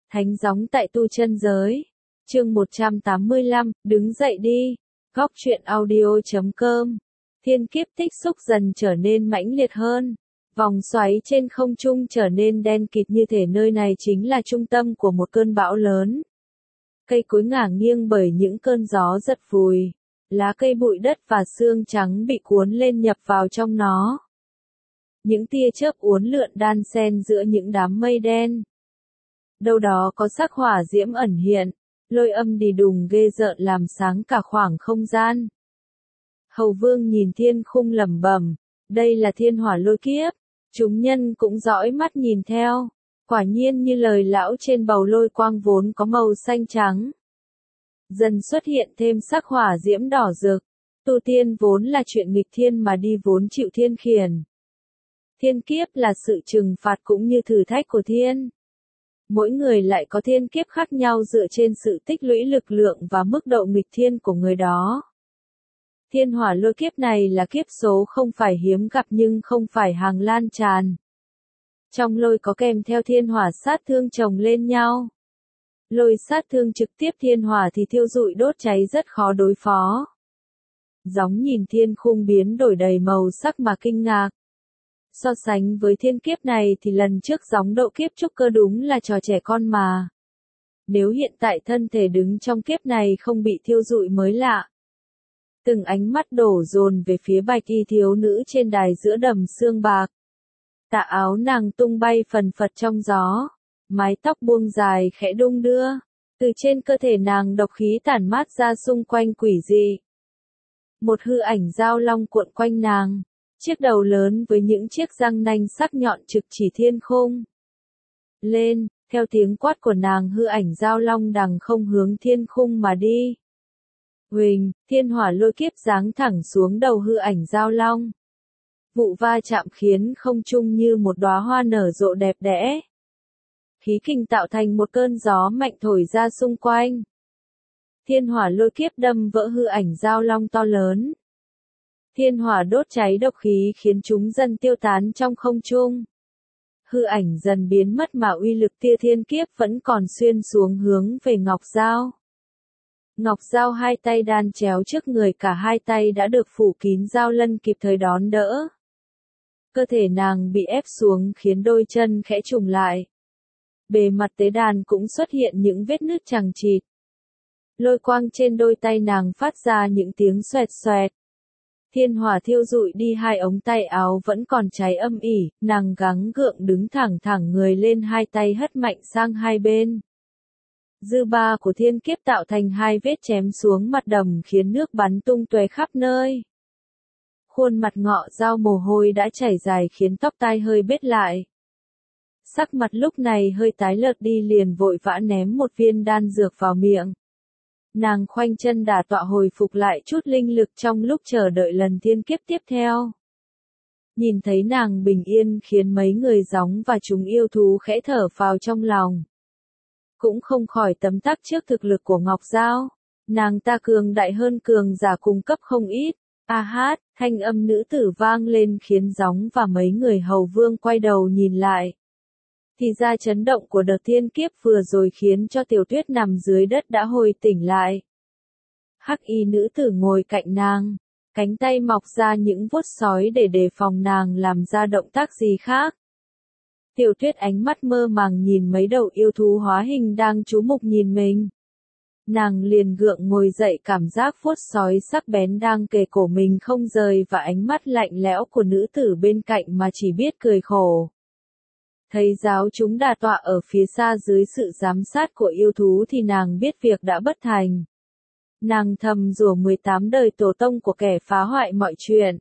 Thánh gióng tại tu chân giới. Chương 185, đứng dậy đi. Góc truyện audio.com. Thiên kiếp tích xúc dần trở nên mãnh liệt hơn. Vòng xoáy trên không trung trở nên đen kịt như thể nơi này chính là trung tâm của một cơn bão lớn. Cây cối ngả nghiêng bởi những cơn gió giật vùi. Lá cây bụi đất và xương trắng bị cuốn lên nhập vào trong nó. Những tia chớp uốn lượn đan xen giữa những đám mây đen. Đâu đó có sắc hỏa diễm ẩn hiện, lôi âm đì đùng ghê rợn làm sáng cả khoảng không gian. Hầu Vương nhìn thiên khung lẩm bẩm, đây là thiên hỏa lôi kiếp. Chúng nhân cũng dõi mắt nhìn theo, quả nhiên như lời lão trên bầu lôi quang vốn có màu xanh trắng. Dần xuất hiện thêm sắc hỏa diễm đỏ rực, tu tiên vốn là chuyện nghịch thiên mà đi vốn chịu thiên khiển. Thiên kiếp là sự trừng phạt cũng như thử thách của thiên. Mỗi người lại có thiên kiếp khác nhau dựa trên sự tích lũy lực lượng và mức độ nghịch thiên của người đó. Thiên hỏa lôi kiếp này là kiếp số không phải hiếm gặp nhưng không phải hàng lan tràn. Trong lôi có kèm theo thiên hỏa sát thương chồng lên nhau. Lôi sát thương trực tiếp thiên hỏa thì thiêu rụi đốt cháy rất khó đối phó. Gióng nhìn thiên khung biến đổi đầy màu sắc mà kinh ngạc. So sánh với thiên kiếp này thì lần trước gióng độ kiếp trúc cơ đúng là trò trẻ con mà. Nếu hiện tại thân thể đứng trong kiếp này không bị thiêu rụi mới lạ. Từng ánh mắt đổ dồn về phía bạch y thiếu nữ trên đài giữa đầm xương bạc. Tà áo nàng tung bay phần phật trong gió. Mái tóc buông dài khẽ đung đưa. Từ trên cơ thể nàng độc khí tản mát ra xung quanh quỷ dị. Một hư ảnh dao long cuộn quanh nàng. Chiếc đầu lớn với những chiếc răng nanh sắc nhọn trực chỉ thiên khung. Lên, theo tiếng quát của nàng hư ảnh dao long đằng không hướng thiên khung mà đi. Huỳnh, thiên hỏa lôi kiếp giáng thẳng xuống đầu hư ảnh dao long. Vụ va chạm khiến không trung như một đóa hoa nở rộ đẹp đẽ. Khí kình tạo thành một cơn gió mạnh thổi ra xung quanh. Thiên hỏa lôi kiếp đâm vỡ hư ảnh dao long to lớn. Thiên hỏa đốt cháy độc khí khiến chúng dần tiêu tán trong không trung. Hư ảnh dần biến mất mà uy lực tia thiên kiếp vẫn còn xuyên xuống hướng về Ngọc Giao. Ngọc Giao hai tay đan chéo trước người, cả hai tay đã được phủ kín dao lân kịp thời đón đỡ. Cơ thể nàng bị ép xuống khiến đôi chân khẽ trùng lại. Bề mặt tế đàn cũng xuất hiện những vết nứt chằng chịt. Lôi quang trên đôi tay nàng phát ra những tiếng xoẹt xoẹt. Thiên hỏa thiêu rụi đi hai ống tay áo vẫn còn cháy âm ỉ, nàng gắng gượng đứng thẳng thẳng người lên, hai tay hất mạnh sang hai bên. Dư ba của thiên kiếp tạo thành hai vết chém xuống mặt đầm khiến nước bắn tung tóe khắp nơi. Khuôn mặt ngọ Giao mồ hôi đã chảy dài khiến tóc tai hơi bết lại. Sắc mặt lúc này hơi tái nhợt đi, liền vội vã ném một viên đan dược vào miệng. Nàng khoanh chân đả tọa hồi phục lại chút linh lực trong lúc chờ đợi lần thiên kiếp tiếp theo. Nhìn thấy nàng bình yên khiến mấy người gióng và chúng yêu thú khẽ thở phào trong lòng. Cũng không khỏi tấm tắc trước thực lực của Ngọc Giao. Nàng ta cường đại hơn cường giả cung cấp không ít. A hát, thanh âm nữ tử vang lên khiến gióng và mấy người Hầu Vương quay đầu nhìn lại. Thì ra chấn động của đợt thiên kiếp vừa rồi khiến cho Tiểu Tuyết nằm dưới đất đã hồi tỉnh lại. Hắc y nữ tử ngồi cạnh nàng, cánh tay mọc ra những vuốt sói để đề phòng nàng làm ra động tác gì khác. Tiểu Tuyết ánh mắt mơ màng nhìn mấy đầu yêu thú hóa hình đang chú mục nhìn mình. Nàng liền gượng ngồi dậy, cảm giác vuốt sói sắc bén đang kề cổ mình không rời và ánh mắt lạnh lẽo của nữ tử bên cạnh mà chỉ biết cười khổ. Thấy giáo chúng đà tọa ở phía xa dưới sự giám sát của yêu thú thì nàng biết việc đã bất thành. Nàng thầm rủa 18 đời tổ tông của kẻ phá hoại mọi chuyện.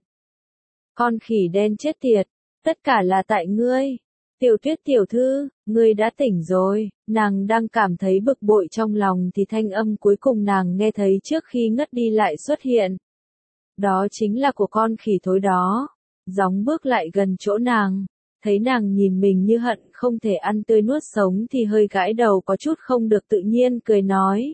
Con khỉ đen chết tiệt, tất cả là tại ngươi. Tiểu Tuyết tiểu thư, ngươi đã tỉnh rồi. Nàng đang cảm thấy bực bội trong lòng thì thanh âm cuối cùng nàng nghe thấy trước khi ngất đi lại xuất hiện. Đó chính là của con khỉ thối đó. Gióng bước lại gần chỗ nàng. Thấy nàng nhìn mình như hận không thể ăn tươi nuốt sống thì hơi gãi đầu có chút không được tự nhiên, cười nói.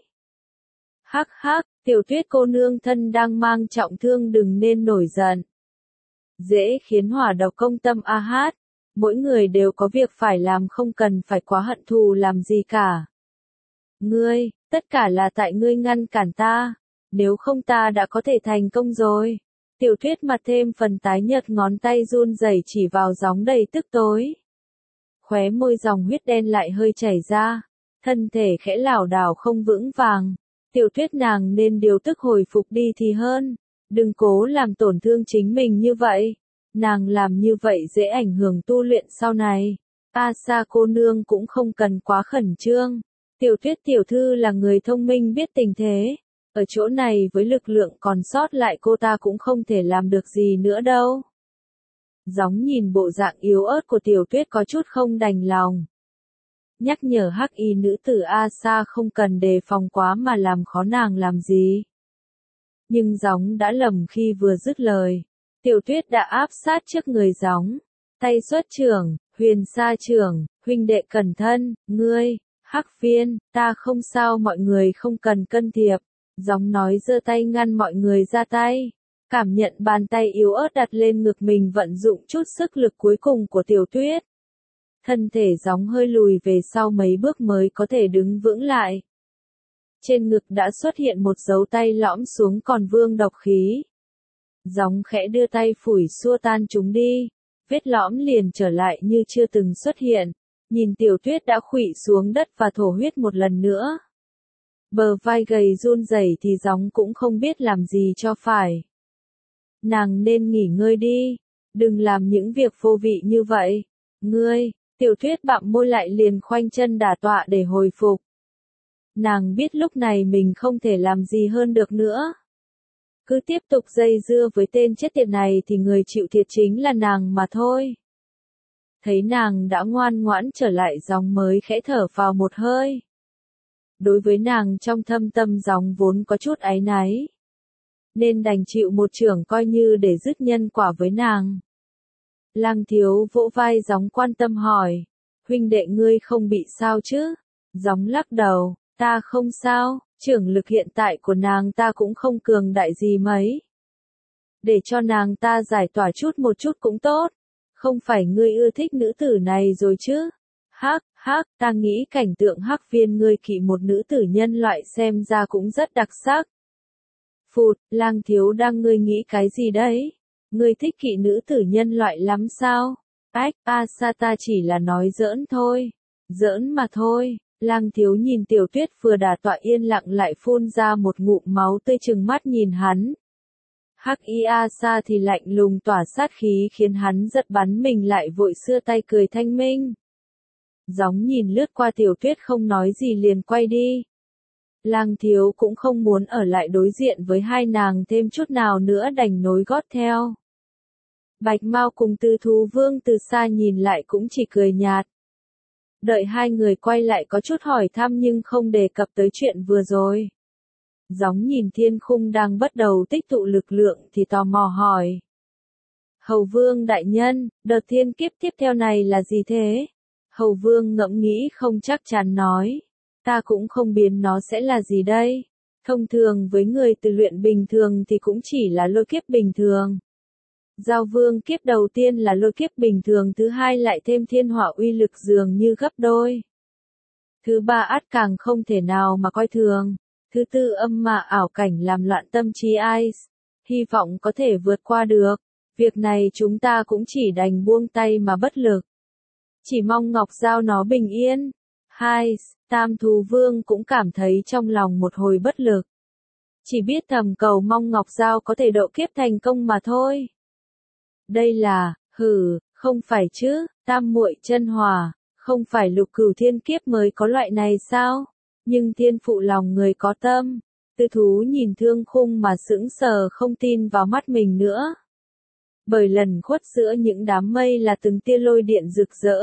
Hắc hắc, Tiểu Tuyết cô nương thân đang mang trọng thương đừng nên nổi giận. Dễ khiến hỏa độc công tâm. A hát. Mỗi người đều có việc phải làm, không cần phải quá hận thù làm gì cả. Ngươi, tất cả là tại ngươi ngăn cản ta, nếu không ta đã có thể thành công rồi. Tiểu Tuyết mặt thêm phần tái nhợt, ngón tay run rẩy chỉ vào Gióng đầy tức tối. Khóe môi dòng huyết đen lại hơi chảy ra, thân thể khẽ lảo đảo không vững vàng. Tiểu Tuyết, nàng nên điều tức hồi phục đi thì hơn, đừng cố làm tổn thương chính mình như vậy. Nàng làm như vậy dễ ảnh hưởng tu luyện sau này. Sa cô nương cũng không cần quá khẩn trương. Tiểu Tuyết tiểu thư là người thông minh biết tình thế. Ở chỗ này với lực lượng còn sót lại cô ta cũng không thể làm được gì nữa đâu. Gióng nhìn bộ dạng yếu ớt của Tiểu Tuyết có chút không đành lòng. Nhắc nhở hắc y nữ tử Sa không cần đề phòng quá mà làm khó nàng làm gì. Nhưng Gióng đã lầm khi vừa dứt lời. Tiểu Tuyết đã áp sát trước người Gióng. Tay xuất trưởng, Huyền Sa trưởng, huynh đệ cẩn thân, ngươi, Hắc Viên, ta không sao, mọi người không cần can thiệp. Gióng nói giơ tay ngăn mọi người ra tay. Cảm nhận bàn tay yếu ớt đặt lên ngực mình, vận dụng chút sức lực cuối cùng của Tiểu Tuyết. Thân thể Gióng hơi lùi về sau mấy bước mới có thể đứng vững lại. Trên ngực đã xuất hiện một dấu tay lõm xuống còn vương độc khí. Gióng khẽ đưa tay phủi xua tan chúng đi. Vết lõm liền trở lại như chưa từng xuất hiện. Nhìn Tiểu Tuyết đã khuỵu xuống đất và thổ huyết một lần nữa. Bờ vai gầy run rẩy thì Gióng cũng không biết làm gì cho phải. Nàng nên nghỉ ngơi đi. Đừng làm những việc vô vị như vậy. Ngươi, Tiểu Tuyết bặm môi lại liền khoanh chân đả tọa để hồi phục. Nàng biết lúc này mình không thể làm gì hơn được nữa. Cứ tiếp tục dây dưa với tên chết tiệt này thì người chịu thiệt chính là nàng mà thôi. Thấy nàng đã ngoan ngoãn trở lại, Gióng mới khẽ thở vào một hơi. Đối với nàng trong thâm tâm Gióng vốn có chút áy náy. Nên đành chịu một chưởng coi như để dứt nhân quả với nàng. Lang Thiếu vỗ vai Gióng quan tâm hỏi. Huynh đệ ngươi không bị sao chứ? Gióng lắc đầu, ta không sao, trưởng lực hiện tại của nàng ta cũng không cường đại gì mấy. Để cho nàng ta giải tỏa chút một chút cũng tốt. Không phải ngươi ưa thích nữ tử này rồi chứ? Hắc, ta nghĩ cảnh tượng Hắc Viên ngươi kỵ một nữ tử nhân loại xem ra cũng rất đặc sắc. Phụt, Lang Thiếu đang ngươi nghĩ cái gì đấy? Ngươi thích kỵ nữ tử nhân loại lắm sao? Sa ta chỉ là nói giỡn thôi. Giỡn mà thôi. Lang Thiếu nhìn Tiểu Tuyết vừa đả tọa yên lặng lại phun ra một ngụm máu tươi, trừng mắt nhìn hắn. Hắc y Sa thì lạnh lùng tỏa sát khí khiến hắn giật bắn mình lại vội xưa tay cười thanh minh. Gióng nhìn lướt qua Tiểu Tuyết không nói gì liền quay đi. Lang Thiếu cũng không muốn ở lại đối diện với hai nàng thêm chút nào nữa, đành nối gót theo. Bạch Mao cùng Tư Thú Vương từ xa nhìn lại cũng chỉ cười nhạt. Đợi hai người quay lại có chút hỏi thăm nhưng không đề cập tới chuyện vừa rồi. Gióng nhìn thiên khung đang bắt đầu tích tụ lực lượng thì tò mò hỏi. Hầu Vương đại nhân, đợt thiên kiếp tiếp theo này là gì thế? Hầu Vương ngẫm nghĩ không chắc chắn nói. Ta cũng không biết nó sẽ là gì đây. Thông thường với người tu luyện bình thường thì cũng chỉ là lôi kiếp bình thường. Giao vương kiếp đầu tiên là lôi kiếp bình thường, thứ hai lại thêm thiên hỏa uy lực dường như gấp đôi. Thứ ba ắt càng không thể nào mà coi thường. Thứ tư âm ma ảo cảnh làm loạn tâm trí ai. Hy vọng có thể vượt qua được. Việc này chúng ta cũng chỉ đành buông tay mà bất lực. Chỉ mong Ngọc Giao nó bình yên. Tam Thú Vương cũng cảm thấy trong lòng một hồi bất lực. Chỉ biết thầm cầu mong Ngọc Giao có thể độ kiếp thành công mà thôi. Đây là, không phải chứ, Tam Muội Chân Hỏa, không phải Lục Cửu thiên kiếp mới có loại này sao? Nhưng thiên phụ lòng người có tâm. Tư Thú nhìn Thương Khung mà sững sờ không tin vào mắt mình nữa. Bởi lần khuất giữa những đám mây là từng tia lôi điện rực rỡ.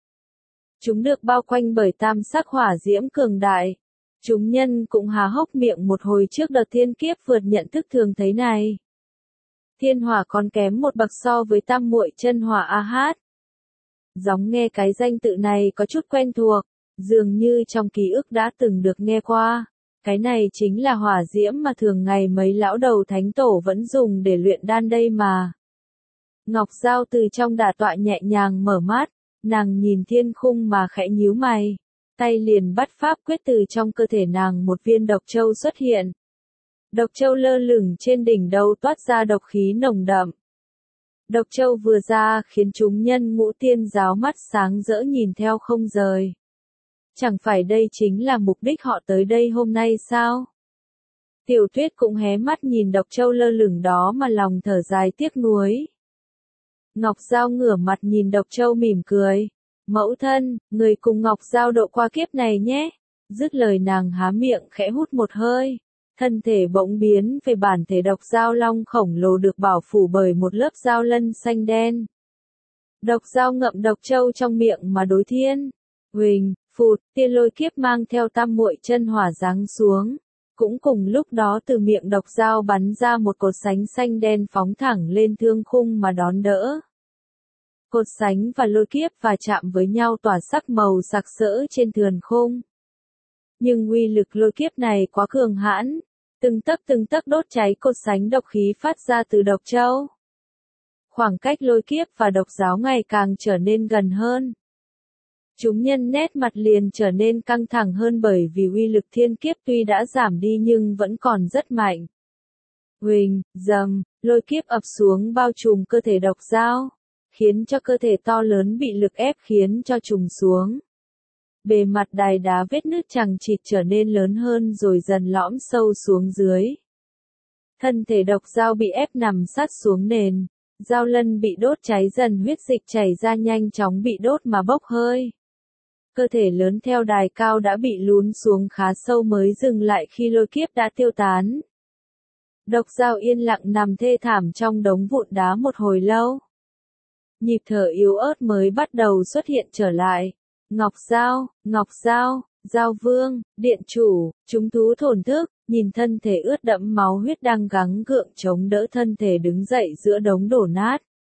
Chúng được bao quanh bởi tam sắc hỏa diễm cường đại. Chúng nhân cũng há hốc miệng một hồi trước đợt thiên kiếp vượt nhận thức thường thấy này. Thiên hỏa còn kém một bậc so với Tam Muội Chân Hỏa Gióng nghe cái danh tự này có chút quen thuộc, dường như trong ký ức đã từng được nghe qua. Cái này chính là hỏa diễm mà thường ngày mấy lão đầu thánh tổ vẫn dùng để luyện đan đây mà. Ngọc Giao từ trong đả tọa nhẹ nhàng mở mắt, nàng nhìn thiên khung mà khẽ nhíu mày, tay liền bắt pháp quyết từ trong cơ thể nàng một viên độc châu xuất hiện. Độc châu lơ lửng trên đỉnh đầu toát ra độc khí nồng đậm. Độc châu vừa ra khiến chúng nhân Ngũ Tiên giáo mắt sáng rỡ nhìn theo không rời. Chẳng phải đây chính là mục đích họ tới đây hôm nay sao? Tiểu Tuyết cũng hé mắt nhìn độc châu lơ lửng đó mà lòng thở dài tiếc nuối. Ngọc Giao ngửa mặt nhìn độc châu mỉm cười. Mẫu thân, người cùng Ngọc Giao độ qua kiếp này nhé. Dứt lời nàng há miệng khẽ hút một hơi. Thân thể bỗng biến về bản thể độc giao long khổng lồ được bảo phủ bởi một lớp giao lân xanh đen. Độc giao ngậm độc châu trong miệng mà đối thiên. Huỳnh, phụt, tia lôi kiếp mang theo tam muội chân hỏa giáng xuống. Cũng cùng lúc đó từ miệng độc giao bắn ra một cột sánh xanh đen phóng thẳng lên thương khung mà đón đỡ. Cột sánh và lôi kiếp va chạm với nhau tỏa sắc màu sặc sỡ trên thườn khung. Nhưng uy lực lôi kiếp này quá cường hãn, từng tấc đốt cháy cột sánh độc khí phát ra từ độc châu. Khoảng cách lôi kiếp và độc giáo ngày càng trở nên gần hơn. Chúng nhân nét mặt liền trở nên căng thẳng hơn bởi vì uy lực thiên kiếp tuy đã giảm đi nhưng vẫn còn rất mạnh. Huỳnh, dầm, lôi kiếp ập xuống bao trùm cơ thể độc giao, khiến cho cơ thể to lớn bị lực ép khiến cho trùng xuống. Bề mặt đài đá vết nứt chằng chịt trở nên lớn hơn rồi dần lõm sâu xuống dưới. Thân thể độc giao bị ép nằm sát xuống nền, giao lân bị đốt cháy dần huyết dịch chảy ra nhanh chóng bị đốt mà bốc hơi. Cơ thể lớn theo đài cao đã bị lún xuống khá sâu mới dừng lại khi lôi kiếp đã tiêu tán. Độc giao yên lặng nằm thê thảm trong đống vụn đá một hồi lâu. Nhịp thở yếu ớt mới bắt đầu xuất hiện trở lại. Ngọc Giao, Giao Vương, Điện Chủ, chúng thú thổn thức, nhìn thân thể ướt đẫm máu huyết đang gắng gượng chống đỡ thân thể đứng dậy giữa đống đổ nát.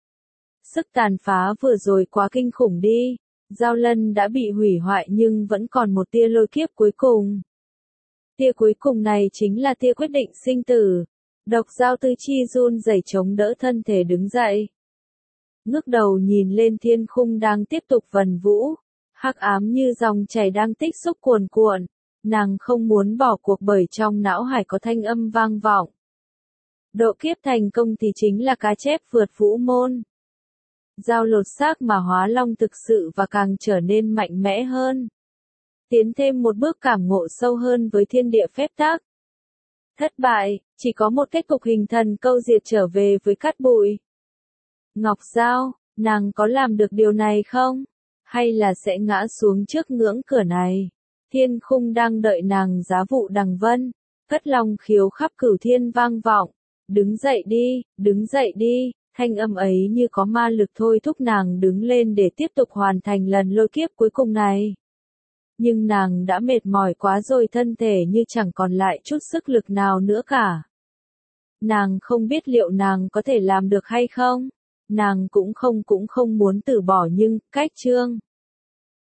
Sức tàn phá vừa rồi quá kinh khủng đi. Giao lân đã bị hủy hoại nhưng vẫn còn một tia lôi kiếp cuối cùng. Tia cuối cùng này chính là tia quyết định sinh tử. Độc giao tư chi run rẩy chống đỡ thân thể đứng dậy. Ngước đầu nhìn lên thiên khung đang tiếp tục vần vũ. Hắc ám như dòng chảy đang tích xúc cuồn cuộn. Nàng không muốn bỏ cuộc bởi trong não hải có thanh âm vang vọng. Độ kiếp thành công thì chính là cá chép vượt vũ môn. Giao lột xác mà hóa long thực sự và càng trở nên mạnh mẽ hơn. Tiến thêm một bước cảm ngộ sâu hơn với thiên địa phép tắc. Thất bại, chỉ có một kết cục hình thần câu diệt trở về với cát bụi. Ngọc Giao, nàng có làm được điều này không? Hay là sẽ ngã xuống trước ngưỡng cửa này? Thiên khung đang đợi nàng giá vụ đằng vân. Cất long khiếu khắp cửu thiên vang vọng. Đứng dậy đi. Thanh âm ấy như có ma lực thôi thúc nàng đứng lên để tiếp tục hoàn thành lần lôi kiếp cuối cùng này. Nhưng nàng đã mệt mỏi quá rồi, thân thể như chẳng còn lại chút sức lực nào nữa cả. Nàng không biết liệu nàng có thể làm được hay không. Nàng cũng không muốn từ bỏ nhưng, cách chương